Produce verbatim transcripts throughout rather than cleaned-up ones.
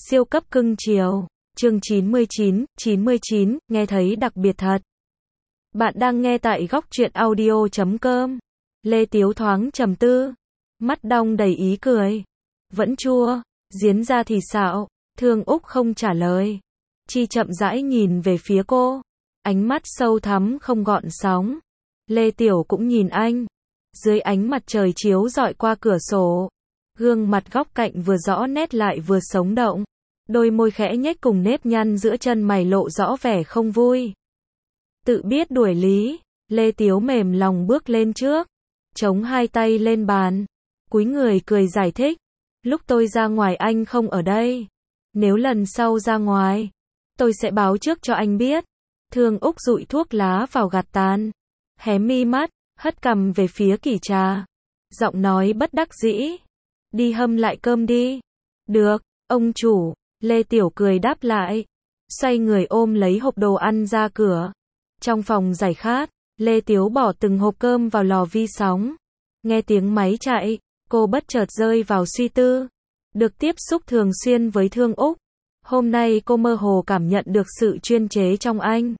Siêu cấp cưng chiều. Chương chín mươi chín, chín mươi chín, nghe thấy đặc biệt thật. Bạn đang nghe tại góc truyện audio chấm com. Lê Tiếu thoáng trầm tư. Mắt đong đầy ý cười. Vẫn chua. Diễn ra thì xạo. Thương Úc không trả lời. Chi chậm rãi nhìn về phía cô. Ánh mắt sâu thắm không gợn sóng. Lê Tiểu cũng nhìn anh. Dưới ánh mặt trời chiếu rọi qua cửa sổ. Gương mặt góc cạnh vừa rõ nét lại vừa sống động. Đôi môi khẽ nhếch cùng nếp nhăn giữa chân mày lộ rõ vẻ không vui. Tự biết đuổi lý, Lê Tiếu mềm lòng bước lên trước. Chống hai tay lên bàn. Cúi người cười giải thích. Lúc tôi ra ngoài anh không ở đây. Nếu lần sau ra ngoài, tôi sẽ báo trước cho anh biết. Thương Úc dụi thuốc lá vào gạt tàn. Hé mi mắt, hất cằm về phía kỷ trà. Giọng nói bất đắc dĩ. Đi hâm lại cơm đi. Được, ông chủ. Lê Tiểu cười đáp lại. Xoay người ôm lấy hộp đồ ăn ra cửa. Trong phòng giải khát, Lê Tiếu bỏ từng hộp cơm vào lò vi sóng. Nghe tiếng máy chạy, cô bất chợt rơi vào suy tư. Được tiếp xúc thường xuyên với Thương Úc. Hôm nay cô mơ hồ cảm nhận được sự chuyên chế trong anh.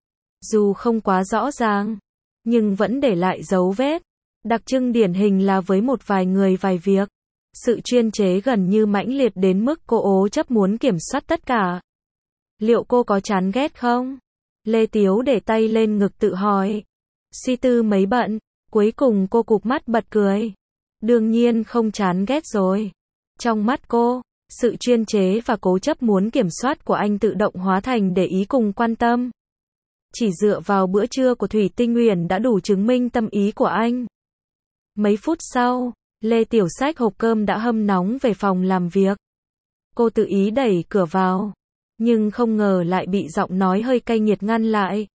Dù không quá rõ ràng, nhưng vẫn để lại dấu vết. Đặc trưng điển hình là với một vài người vài việc. Sự chuyên chế gần như mãnh liệt đến mức cô ố chấp muốn kiểm soát tất cả. Liệu cô có chán ghét không? Lê Tiếu để tay lên ngực tự hỏi. Suy tư mấy bận, cuối cùng cô cụp mắt bật cười. Đương nhiên không chán ghét rồi. Trong mắt cô, sự chuyên chế và cố chấp muốn kiểm soát của anh tự động hóa thành để ý cùng quan tâm. Chỉ dựa vào bữa trưa của Thủy Tinh Uyển đã đủ chứng minh tâm ý của anh. Mấy phút sau, Lê Tiểu xách hộp cơm đã hâm nóng về phòng làm việc. Cô tự ý đẩy cửa vào, nhưng không ngờ lại bị giọng nói hơi cay nghiệt ngăn lại.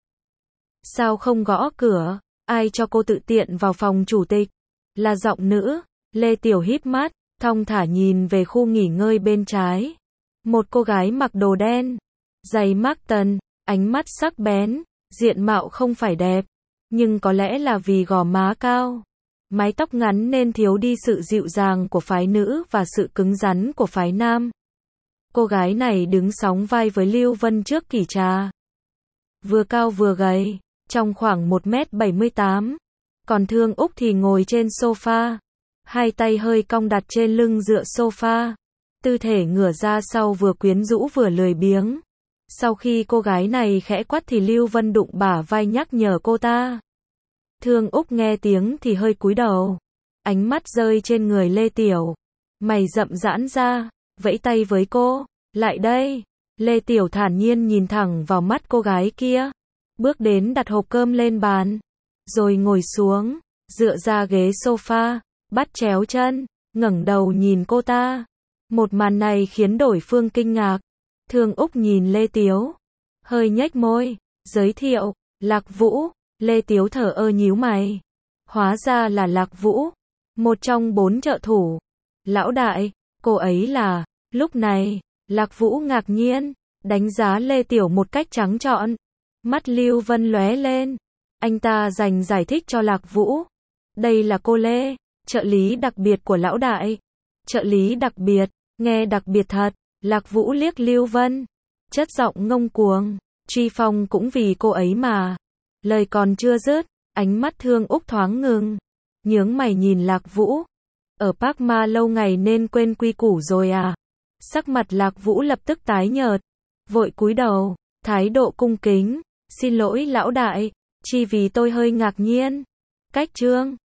Sao không gõ cửa? Ai cho cô tự tiện vào phòng chủ tịch? Là giọng nữ. Lê Tiểu híp mắt, thong thả nhìn về khu nghỉ ngơi bên trái. Một cô gái mặc đồ đen, giày Martin, ánh mắt sắc bén, diện mạo không phải đẹp, nhưng có lẽ là vì gò má cao. Mái tóc ngắn nên thiếu đi sự dịu dàng của phái nữ và sự cứng rắn của phái nam. Cô gái này đứng sóng vai với Lưu Vân trước kỷ trà. Vừa cao vừa gầy, trong khoảng một mét bảy mươi tám. Còn Thương Úc thì ngồi trên sofa. Hai tay hơi cong đặt trên lưng dựa sofa. Tư thể ngửa ra sau vừa quyến rũ vừa lười biếng. Sau khi cô gái này khẽ quát thì Lưu Vân đụng bả vai nhắc nhở cô ta. Thương Úc nghe tiếng thì hơi cúi đầu. Ánh mắt rơi trên người Lê Tiểu. Mày rậm giãn ra, vẫy tay với cô. Lại đây. Lê Tiểu thản nhiên nhìn thẳng vào mắt cô gái kia. Bước đến đặt hộp cơm lên bàn. Rồi ngồi xuống, dựa ra ghế sofa, bắt chéo chân, ngẩng đầu nhìn cô ta. Một màn này khiến đối phương kinh ngạc. Thương Úc nhìn Lê Tiếu. Hơi nhếch môi, giới thiệu, Lạc Vũ. Lê Tiếu thở ơ nhíu mày. Hóa ra là Lạc Vũ. Một trong bốn trợ thủ. Lão đại, cô ấy là... Lúc này, Lạc Vũ ngạc nhiên, đánh giá Lê Tiểu một cách trắng trọn. Mắt Lưu Vân lóe lên. Anh ta dành giải thích cho Lạc Vũ. Đây là cô Lê, trợ lý đặc biệt của lão đại. Trợ lý đặc biệt, nghe đặc biệt thật. Lạc Vũ liếc Lưu Vân. Chất giọng ngông cuồng. Truy phong cũng vì cô ấy mà. Lời còn chưa dứt, ánh mắt Thương Úc thoáng ngừng. Nhướng mày nhìn Lạc Vũ. Ở Park Ma lâu ngày nên quên quy củ rồi à? Sắc mặt Lạc Vũ lập tức tái nhợt. Vội cúi đầu, thái độ cung kính. Xin lỗi lão đại, chỉ vì tôi hơi ngạc nhiên. Cách trương,